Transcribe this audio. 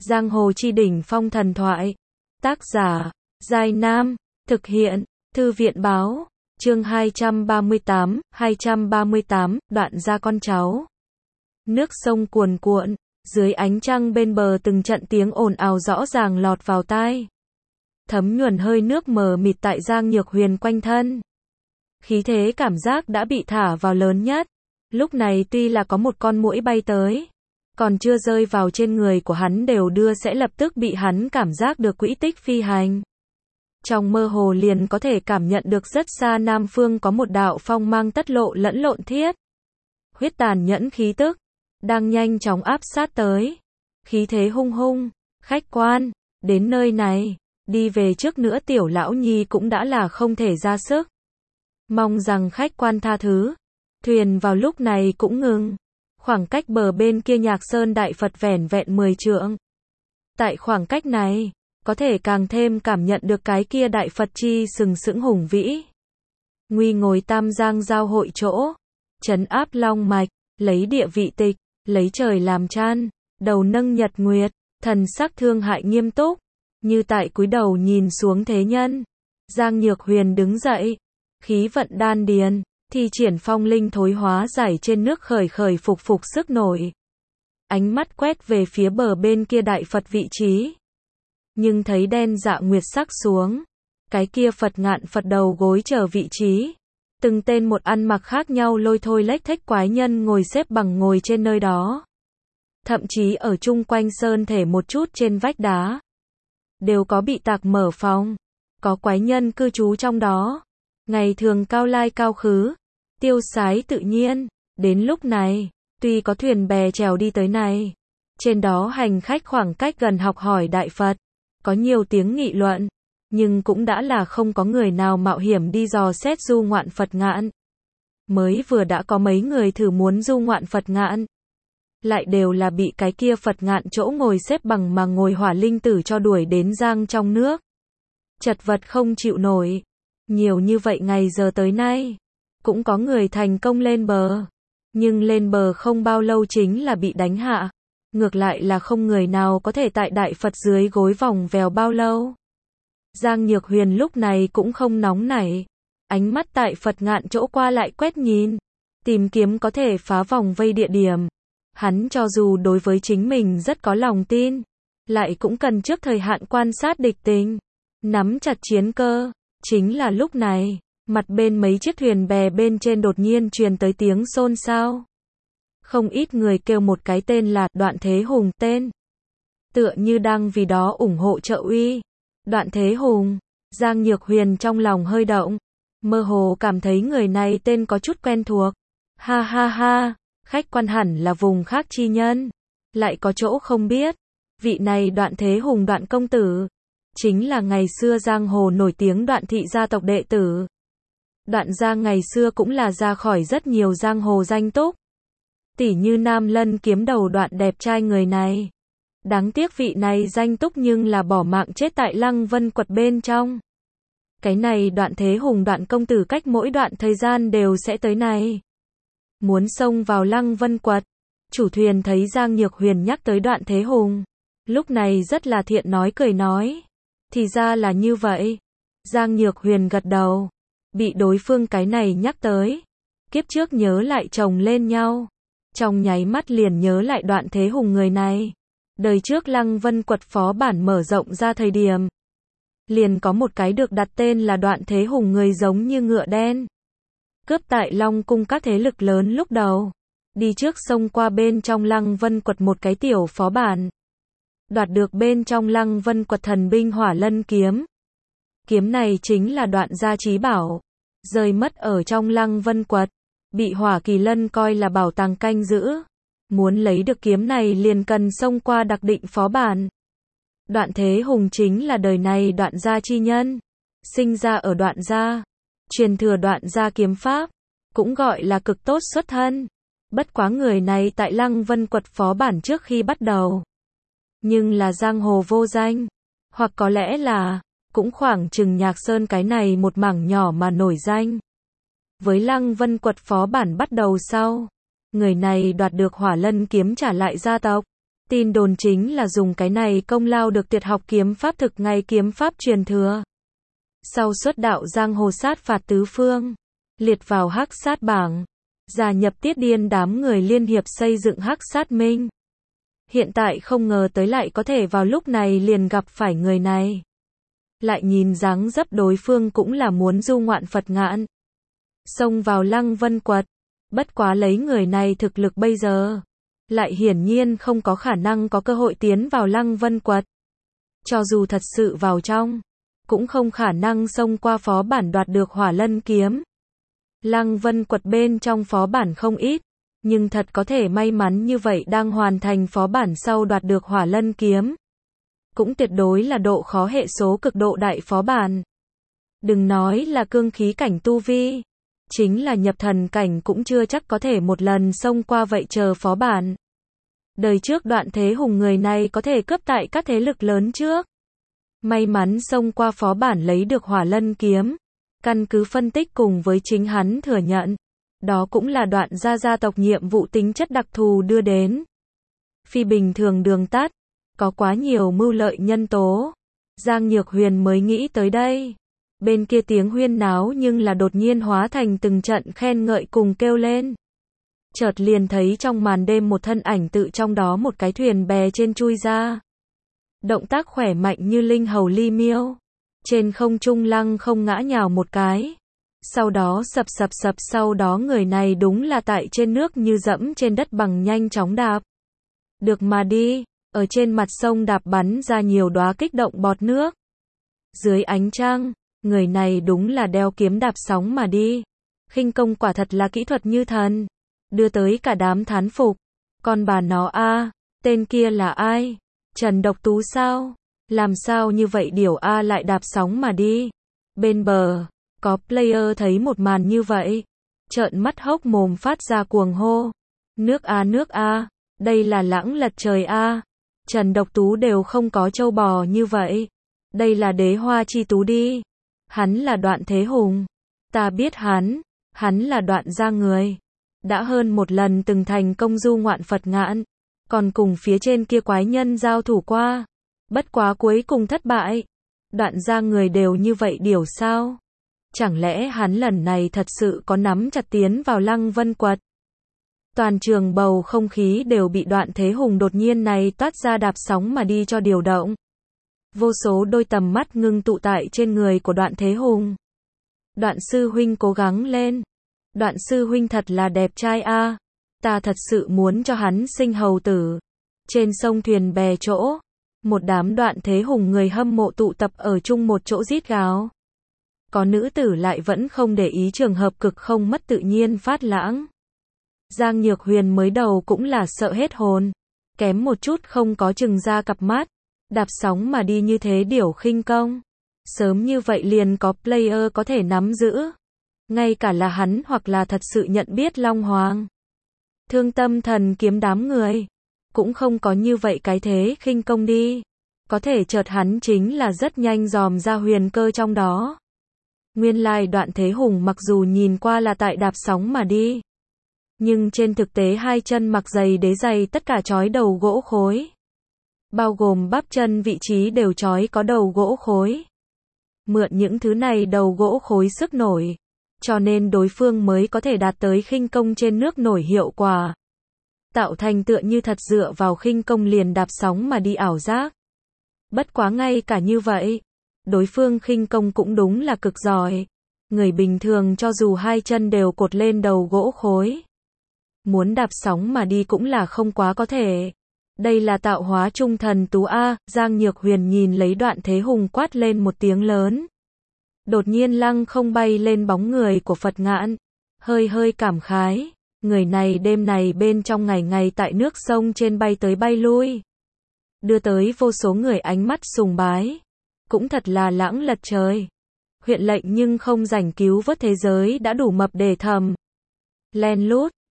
Giang hồ chi đỉnh phong thần thoại. Tác giả, Giai Nam. Thực hiện, Thư viện báo. Chương 238, đoạn gia con cháu. Nước sông cuồn cuộn, dưới ánh trăng bên bờ từng trận tiếng ồn ào rõ ràng lọt vào tai. Thấm nhuần hơi nước mờ mịt tại Giang Nhược Huyền quanh thân. Khí thế cảm giác đã bị thả vào lớn nhất. Lúc này tuy là có một con muỗi bay tới, còn chưa rơi vào trên người của hắn đều đưa sẽ lập tức bị hắn cảm giác được quỹ tích phi hành. Trong mơ hồ liền có thể cảm nhận được rất xa Nam Phương có một đạo phong mang tất lộ lẫn lộn thiết. Huyết tàn nhẫn khí tức, đang nhanh chóng áp sát tới. Khí thế hung hung, khách quan, đến nơi này, đi về trước nữa tiểu lão nhi cũng đã là không thể ra sức. Mong rằng khách quan tha thứ. Thuyền vào lúc này cũng ngừng. Khoảng cách bờ bên kia Nhạc Sơn Đại Phật vẻn vẹn 10 trượng. Tại khoảng cách này, có thể càng thêm cảm nhận được cái kia Đại Phật chi sừng sững hùng vĩ. Nguy ngồi tam giang giao hội chỗ, trấn áp long mạch, lấy địa vị tịch, lấy trời làm chan, đầu nâng nhật nguyệt, thần sắc thương hại nghiêm túc, như tại cúi đầu nhìn xuống thế nhân. Giang Nhược Huyền đứng dậy, khí vận đan điền, thi triển phong linh thối hóa giải trên nước khởi khởi phục phục sức nổi. Ánh mắt quét về phía bờ bên kia Đại Phật vị trí. Nhưng thấy đen dạ nguyệt sắc xuống. Cái kia Phật ngạn Phật đầu gối trở vị trí. Từng tên một ăn mặc khác nhau lôi thôi lếch thếch quái nhân ngồi xếp bằng ngồi trên nơi đó. Thậm chí ở chung quanh sơn thể một chút trên vách đá. Đều có bị tạc mở phòng. Có quái nhân cư trú trong đó. Ngày thường cao lai cao khứ, tiêu sái tự nhiên. Đến lúc này, tuy có thuyền bè chèo đi tới này, trên đó hành khách khoảng cách gần học hỏi Đại Phật, có nhiều tiếng nghị luận, nhưng cũng đã là không có người nào mạo hiểm đi dò xét du ngoạn Phật ngạn. Mới vừa đã có mấy người thử muốn du ngoạn Phật ngạn, lại đều là bị cái kia Phật ngạn chỗ ngồi xếp bằng mà ngồi hỏa linh tử cho đuổi đến giang trong nước. Chật vật không chịu nổi. Nhiều như vậy ngày giờ tới nay, cũng có người thành công lên bờ, nhưng lên bờ không bao lâu chính là bị đánh hạ. Ngược lại là không người nào có thể tại Đại Phật dưới gối vòng vèo bao lâu. Giang Nhược Huyền lúc này cũng không nóng nảy, ánh mắt tại Phật ngạn chỗ qua lại quét nhìn, tìm kiếm có thể phá vòng vây địa điểm. Hắn cho dù đối với chính mình rất có lòng tin, lại cũng cần trước thời hạn quan sát địch tình, nắm chặt chiến cơ. Chính là lúc này, mặt bên mấy chiếc thuyền bè bên trên đột nhiên truyền tới tiếng xôn xao. Không ít người kêu một cái tên là Đoạn Thế Hùng tên. Tựa như đang vì đó ủng hộ trợ uy. Đoạn Thế Hùng, Giang Nhược Huyền trong lòng hơi động. Mơ hồ cảm thấy người này tên có chút quen thuộc. Ha ha ha, khách quan hẳn là vùng khác chi nhân. Lại có chỗ không biết. Vị này Đoạn Thế Hùng Đoạn công tử. Chính là ngày xưa giang hồ nổi tiếng Đoạn thị gia tộc đệ tử. Đoạn gia ngày xưa cũng là ra khỏi rất nhiều giang hồ danh túc. Tỉ như Nam Lân kiếm đầu Đoạn đẹp trai người này. Đáng tiếc vị này danh túc nhưng là bỏ mạng chết tại Lăng Vân Quật bên trong. Cái này Đoạn Thế Hùng Đoạn công tử cách mỗi đoạn thời gian đều sẽ tới này. Muốn xông vào Lăng Vân Quật. Chủ thuyền thấy Giang Nhược Huyền nhắc tới Đoạn Thế Hùng. Lúc này rất là thiện nói cười nói. Thì ra là như vậy. Giang Nhược Huyền gật đầu. Bị đối phương cái này nhắc tới. Kiếp trước nhớ lại chồng lên nhau. Trong nháy mắt liền nhớ lại Đoạn Thế Hùng người này. Đời trước Lăng Vân Quật phó bản mở rộng ra thời điểm. Liền có một cái được đặt tên là Đoạn Thế Hùng người giống như ngựa đen. Cướp tại Long Cung các thế lực lớn lúc đầu. Đi trước sông qua bên trong Lăng Vân Quật một cái tiểu phó bản. Đoạt được bên trong Lăng Vân Quật thần binh Hỏa Lân kiếm. Kiếm này chính là Đoạn gia chí bảo. Rơi mất ở trong Lăng Vân Quật. Bị Hỏa Kỳ Lân coi là bảo tàng canh giữ. Muốn lấy được kiếm này liền cần xông qua đặc định phó bản. Đoạn Thế Hùng chính là đời này Đoạn gia chi nhân. Sinh ra ở Đoạn gia. Truyền thừa Đoạn gia kiếm pháp. Cũng gọi là cực tốt xuất thân. Bất quá người này tại Lăng Vân Quật phó bản trước khi bắt đầu. Nhưng là giang hồ vô danh. Hoặc có lẽ là, cũng khoảng chừng Nhạc Sơn cái này một mảng nhỏ mà nổi danh. Với Lăng Vân Quật phó bản bắt đầu sau. Người này đoạt được Hỏa Lân kiếm trả lại gia tộc. Tin đồn chính là dùng cái này công lao được tuyệt học kiếm pháp thực ngay kiếm pháp truyền thừa. Sau xuất đạo giang hồ sát phạt tứ phương, liệt vào hắc sát bảng, gia nhập Tiết Điên đám người liên hiệp xây dựng hắc sát minh. Hiện tại không ngờ tới lại có thể vào lúc này liền gặp phải người này. Lại nhìn dáng dấp đối phương cũng là muốn du ngoạn Phật ngạn. Xông vào Lăng Vân Quật. Bất quá lấy người này thực lực bây giờ, lại hiển nhiên không có khả năng có cơ hội tiến vào Lăng Vân Quật. Cho dù thật sự vào trong, cũng không khả năng xông qua phó bản đoạt được Hỏa Lân kiếm. Lăng Vân Quật bên trong phó bản không ít, nhưng thật có thể may mắn như vậy đang hoàn thành phó bản sau đoạt được Hỏa Lân kiếm. Cũng tuyệt đối là độ khó hệ số cực độ đại phó bản. Đừng nói là cương khí cảnh tu vi, chính là nhập thần cảnh cũng chưa chắc có thể một lần xông qua vậy chờ phó bản. Đời trước Đoạn Thế Hùng người này có thể cướp tại các thế lực lớn trước. May mắn xông qua phó bản lấy được Hỏa Lân kiếm. Căn cứ phân tích cùng với chính hắn thừa nhận, đó cũng là Đoạn gia tộc nhiệm vụ tính chất đặc thù đưa đến. Phi bình thường đường tắt, có quá nhiều mưu lợi nhân tố. Giang Nhược Huyền mới nghĩ tới đây. Bên kia tiếng huyên náo nhưng là đột nhiên hóa thành từng trận khen ngợi cùng kêu lên. Chợt liền thấy trong màn đêm một thân ảnh tự trong đó một cái thuyền bè trên chui ra. Động tác khỏe mạnh như linh hầu ly miêu. Trên không trung lăng không ngã nhào một cái. Sau đó sập sau đó người này đúng là tại trên nước như dẫm trên đất bằng nhanh chóng đạp. Được mà đi, ở trên mặt sông đạp bắn ra nhiều đóa kích động bọt nước. Dưới ánh trăng, người này đúng là đeo kiếm đạp sóng mà đi. Khinh công quả thật là kỹ thuật như thần. Đưa tới cả đám thán phục. Con bà nó a, tên kia là ai? Trần Độc Tú sao? Làm sao như vậy điều A lại đạp sóng mà đi? Bên bờ, có player thấy một màn như vậy. Trợn mắt hốc mồm phát ra cuồng hô. Nước A, đây là lãng lật trời A. Trần Độc Tú đều không có trâu bò như vậy. Đây là Đế Hoa Chi Tú đi. Hắn là Đoạn Thế Hùng. Ta biết hắn là Đoạn gia người. Đã hơn một lần từng thành công du ngoạn Phật ngạn. Còn cùng phía trên kia quái nhân giao thủ qua. Bất quá cuối cùng thất bại. Đoạn gia người đều như vậy điều sao? Chẳng lẽ hắn lần này thật sự có nắm chặt tiến vào Lăng Vân Quật? Toàn trường bầu không khí đều bị Đoạn Thế Hùng đột nhiên này toát ra đạp sóng mà đi cho điều động. Vô số đôi tầm mắt ngưng tụ tại trên người của Đoạn Thế Hùng. Đoạn sư huynh cố gắng lên. Đoạn sư huynh thật là đẹp trai a. Ta thật sự muốn cho hắn sinh hầu tử. Trên sông thuyền bè chỗ, một đám Đoạn Thế Hùng người hâm mộ tụ tập ở chung một chỗ rít gào. Có nữ tử lại vẫn không để ý trường hợp cực không mất tự nhiên phát lãng. Giang Nhược Huyền mới đầu cũng là sợ hết hồn, kém một chút không có chừng ra cặp mắt, đạp sóng mà đi như thế điều khinh công. Sớm như vậy liền có player có thể nắm giữ. Ngay cả là hắn hoặc là thật sự nhận biết Long Hoàng. Thương Tâm Thần Kiếm đám người cũng không có như vậy cái thế khinh công đi. Có thể chợt hắn chính là rất nhanh dòm ra huyền cơ trong đó. Nguyên lai Đoạn Thế Hùng mặc dù nhìn qua là tại đạp sóng mà đi, nhưng trên thực tế hai chân mặc giày đế giày tất cả trói đầu gỗ khối. Bao gồm bắp chân vị trí đều trói có đầu gỗ khối. Mượn những thứ này đầu gỗ khối sức nổi, cho nên đối phương mới có thể đạt tới khinh công trên nước nổi hiệu quả. Tạo thành tựa như thật dựa vào khinh công liền đạp sóng mà đi ảo giác. Bất quá ngay cả như vậy, đối phương khinh công cũng đúng là cực giỏi. Người bình thường cho dù hai chân đều cột lên đầu gỗ khối, muốn đạp sóng mà đi cũng là không quá có thể. Đây là tạo hóa trung thần tú A. Giang Nhược Huyền nhìn lấy Đoạn Thế Hùng quát lên một tiếng lớn. Đột nhiên lăng không bay lên bóng người của Phật ngạn. Hơi cảm khái. Người này đêm này bên trong ngày tại nước sông trên bay tới bay lui. Đưa tới vô số người ánh mắt sùng bái. Cũng thật là lãng lật trời. Huyện lệnh nhưng không rảnh cứu vớt thế giới đã đủ mập để thầm. Len lút,